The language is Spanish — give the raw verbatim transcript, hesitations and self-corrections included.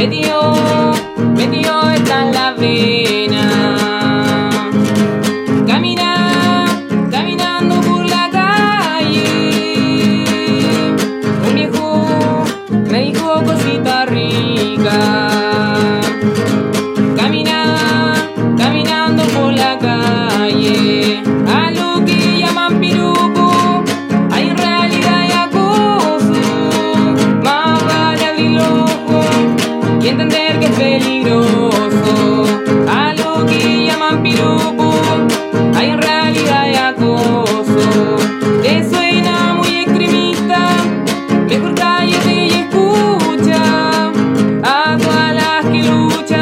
metido, metido está en la vena. Camina, caminando por la calle, un viejo me dijo cosita rica. Camina, caminando por la calle, a lo que llaman piropo, hay en realidad y acoso. Más vale abrir los ojos y entender que es peligroso. A lo que llaman piropo, hay en realidad y acoso. Te suena muy extremista, mejor cállate y escucha a todas las que luchan